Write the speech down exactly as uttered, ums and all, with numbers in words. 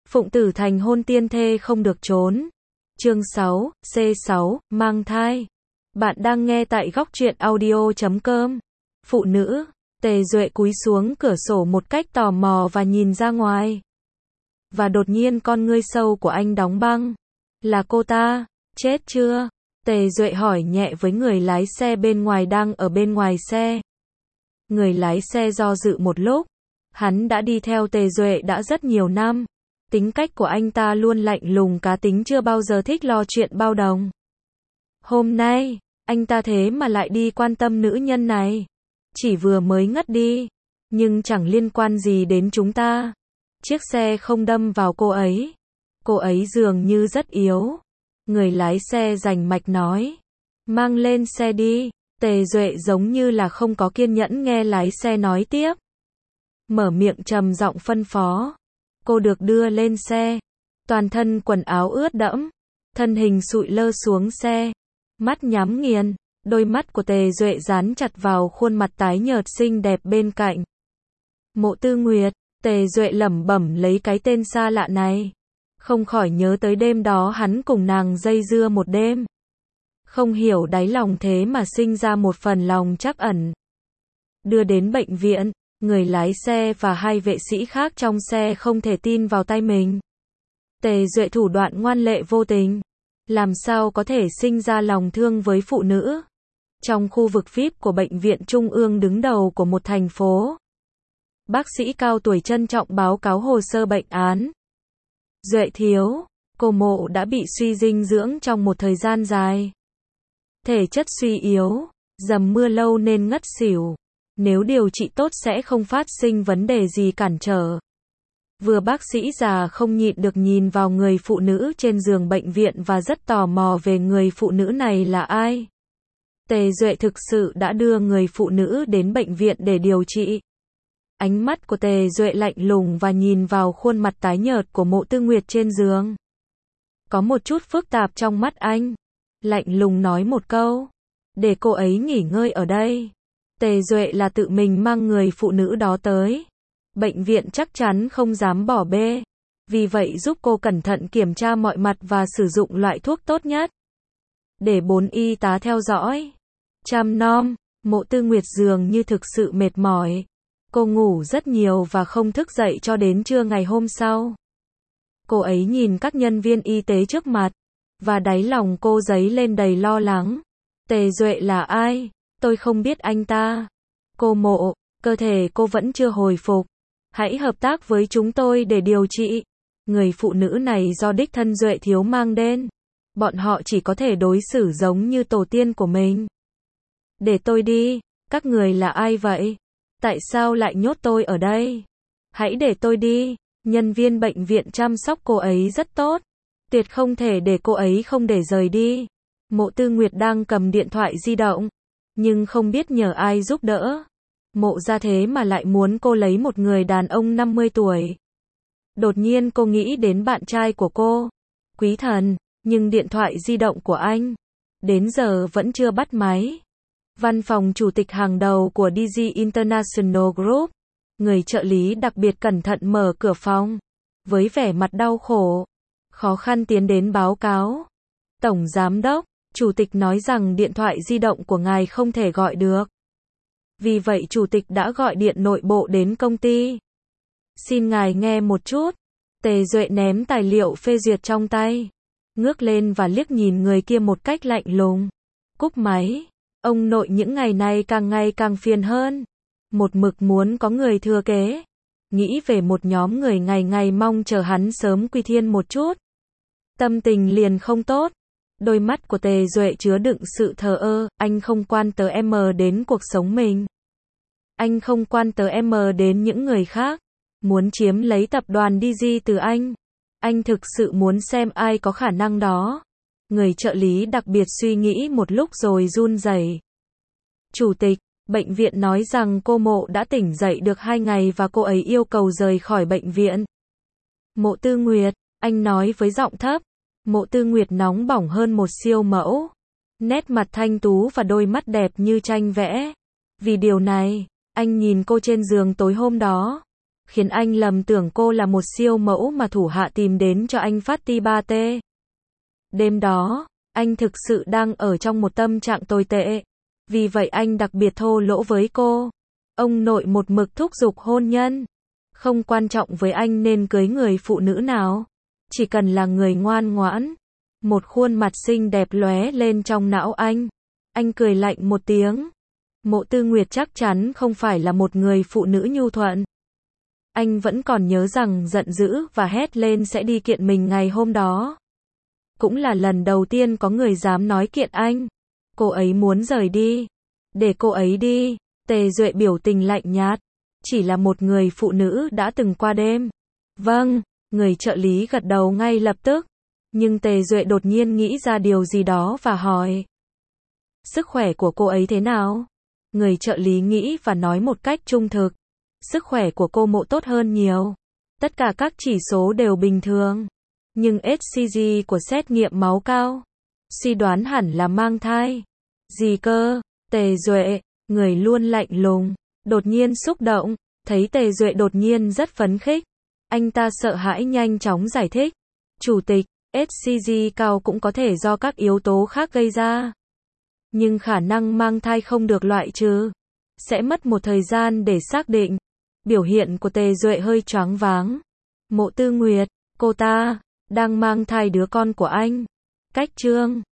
Phụng Tử thành hôn tiên thê không được trốn. Chương sáu, C sáu, mang thai. Bạn đang nghe tại góc truyện audio chấm com. Phụ nữ. Tề Duệ cúi xuống cửa sổ một cách tò mò và nhìn ra ngoài. Và đột nhiên con ngươi sâu của anh đóng băng. Là cô ta, chết chưa? Tề Duệ hỏi nhẹ với người lái xe bên ngoài đang ở bên ngoài xe. Người lái xe do dự một lúc. Hắn đã đi theo Tề Duệ đã rất nhiều năm. Tính cách của anh ta luôn lạnh lùng cá tính, chưa bao giờ thích lo chuyện bao đồng. Hôm nay, anh ta thế mà lại đi quan tâm nữ nhân này. Chỉ vừa mới ngất đi, nhưng chẳng liên quan gì đến chúng ta. Chiếc xe không đâm vào cô ấy. Cô ấy dường như rất yếu. Người lái xe rành mạch nói. Mang lên xe đi. Tề Duệ giống như là không có kiên nhẫn nghe lái xe nói tiếp. Mở miệng trầm giọng phân phó. Cô được đưa lên xe. Toàn thân quần áo ướt đẫm. Thân hình sụi lơ xuống xe. Mắt nhắm nghiền. Đôi mắt của Tề Duệ dán chặt vào khuôn mặt tái nhợt xinh đẹp bên cạnh. Mộ Tư Nguyệt. Tề Duệ lẩm bẩm lấy cái tên xa lạ này. Không khỏi nhớ tới đêm đó hắn cùng nàng dây dưa một đêm. Không hiểu đáy lòng thế mà sinh ra một phần lòng trắc ẩn. Đưa đến bệnh viện, người lái xe và hai vệ sĩ khác trong xe không thể tin vào tay mình. Tề Duệ thủ đoạn ngoan lệ vô tình. Làm sao có thể sinh ra lòng thương với phụ nữ? Trong khu vực vi ai pi của bệnh viện trung ương đứng đầu của một thành phố. Bác sĩ cao tuổi trân trọng báo cáo hồ sơ bệnh án. Duệ thiếu, cô Mộ đã bị suy dinh dưỡng trong một thời gian dài. Thể chất suy yếu, dầm mưa lâu nên ngất xỉu. Nếu điều trị tốt sẽ không phát sinh vấn đề gì cản trở. Vừa bác sĩ già không nhịn được nhìn vào người phụ nữ trên giường bệnh viện và rất tò mò về người phụ nữ này là ai. Tề Duệ thực sự đã đưa người phụ nữ đến bệnh viện để điều trị. Ánh mắt của Tề Duệ lạnh lùng và nhìn vào khuôn mặt tái nhợt của Mộ Tư Nguyệt trên giường. Có một chút phức tạp trong mắt anh. Lạnh lùng nói một câu. Để cô ấy nghỉ ngơi ở đây. Tề Duệ là tự mình mang người phụ nữ đó tới. Bệnh viện chắc chắn không dám bỏ bê. Vì vậy giúp cô cẩn thận kiểm tra mọi mặt và sử dụng loại thuốc tốt nhất. Để bốn y tá theo dõi. Chăm nom. Mộ Tư Nguyệt dường như thực sự mệt mỏi. Cô ngủ rất nhiều và không thức dậy cho đến trưa ngày hôm sau. Cô ấy nhìn các nhân viên y tế trước mặt. Và đáy lòng cô dấy lên đầy lo lắng. Tề Duệ là ai? Tôi không biết anh ta. Cô Mộ, cơ thể cô vẫn chưa hồi phục. Hãy hợp tác với chúng tôi để điều trị. Người phụ nữ này do đích thân Duệ thiếu mang đến. Bọn họ chỉ có thể đối xử giống như tổ tiên của mình. Để tôi đi. Các người là ai vậy? Tại sao lại nhốt tôi ở đây? Hãy để tôi đi. Nhân viên bệnh viện chăm sóc cô ấy rất tốt. Tuyệt không thể để cô ấy không để rời đi. Mộ Tư Nguyệt đang cầm điện thoại di động. Nhưng không biết nhờ ai giúp đỡ. Mộ ra thế mà lại muốn cô lấy một người đàn ông năm mươi tuổi. Đột nhiên cô nghĩ đến bạn trai của cô. Quý Thần. Nhưng điện thoại di động của anh. Đến giờ vẫn chưa bắt máy. Văn phòng chủ tịch hàng đầu của đê giê International Group. Người trợ lý đặc biệt cẩn thận mở cửa phòng. Với vẻ mặt đau khổ. Khó khăn tiến đến báo cáo. Tổng giám đốc, chủ tịch nói rằng điện thoại di động của ngài không thể gọi được. Vì vậy chủ tịch đã gọi điện nội bộ đến công ty. Xin ngài nghe một chút. Tề Duệ ném tài liệu phê duyệt trong tay. Ngước lên và liếc nhìn người kia một cách lạnh lùng. Cúp máy. Ông nội những ngày này càng ngày càng phiền hơn. Một mực muốn có người thừa kế. Nghĩ về một nhóm người ngày ngày mong chờ hắn sớm quy thiên một chút. Tâm tình liền không tốt. Đôi mắt của Tề Duệ chứa đựng sự thờ ơ. Anh không quan tới em đến cuộc sống mình. Anh không quan tới em đến những người khác. Muốn chiếm lấy tập đoàn đê giê từ anh. Anh thực sự muốn xem ai có khả năng đó. Người trợ lý đặc biệt suy nghĩ một lúc rồi run rẩy. Chủ tịch, bệnh viện nói rằng cô Mộ đã tỉnh dậy được hai ngày và cô ấy yêu cầu rời khỏi bệnh viện. Mộ Tư Nguyệt, anh nói với giọng thấp. Mộ Tư Nguyệt nóng bỏng hơn một siêu mẫu. Nét mặt thanh tú và đôi mắt đẹp như tranh vẽ. Vì điều này, anh nhìn cô trên giường tối hôm đó. khiến anh lầm tưởng cô là một siêu mẫu mà thủ hạ tìm đến cho anh phát ti ba tê. Đêm đó, anh thực sự đang ở trong một tâm trạng tồi tệ. Vì vậy anh đặc biệt thô lỗ với cô. Ông nội một mực thúc giục hôn nhân. Không quan trọng với anh nên cưới người phụ nữ nào. Chỉ cần là người ngoan ngoãn. Một khuôn mặt xinh đẹp lóe lên trong não anh. Anh cười lạnh một tiếng. Mộ Tư Nguyệt chắc chắn không phải là một người phụ nữ nhu thuận. Anh vẫn còn nhớ rằng giận dữ và hét lên sẽ đi kiện mình ngày hôm đó. Cũng là lần đầu tiên có người dám nói kiện anh. Cô ấy muốn rời đi. Để cô ấy đi. Tề Duệ biểu tình lạnh nhạt. Chỉ là một người phụ nữ đã từng qua đêm. Vâng, người trợ lý gật đầu ngay lập tức. Nhưng Tề Duệ đột nhiên nghĩ ra điều gì đó và hỏi. Sức khỏe của cô ấy thế nào? Người trợ lý nghĩ và nói một cách trung thực. Sức khỏe của cô Mộ tốt hơn nhiều. Tất cả các chỉ số đều bình thường. Nhưng ếch xê giê của xét nghiệm máu cao. Suy đoán hẳn là mang thai. Gì cơ? Tề Duệ, người luôn lạnh lùng, đột nhiên xúc động, thấy Tề Duệ đột nhiên rất phấn khích. Anh ta sợ hãi nhanh chóng giải thích. Chủ tịch, ếch xê giê cao cũng có thể do các yếu tố khác gây ra. Nhưng khả năng mang thai không được loại trừ. Sẽ mất một thời gian để xác định. Biểu hiện của Tề Duệ hơi choáng váng. Mộ Tư Nguyệt, cô ta đang mang thai đứa con của anh. Cách Trương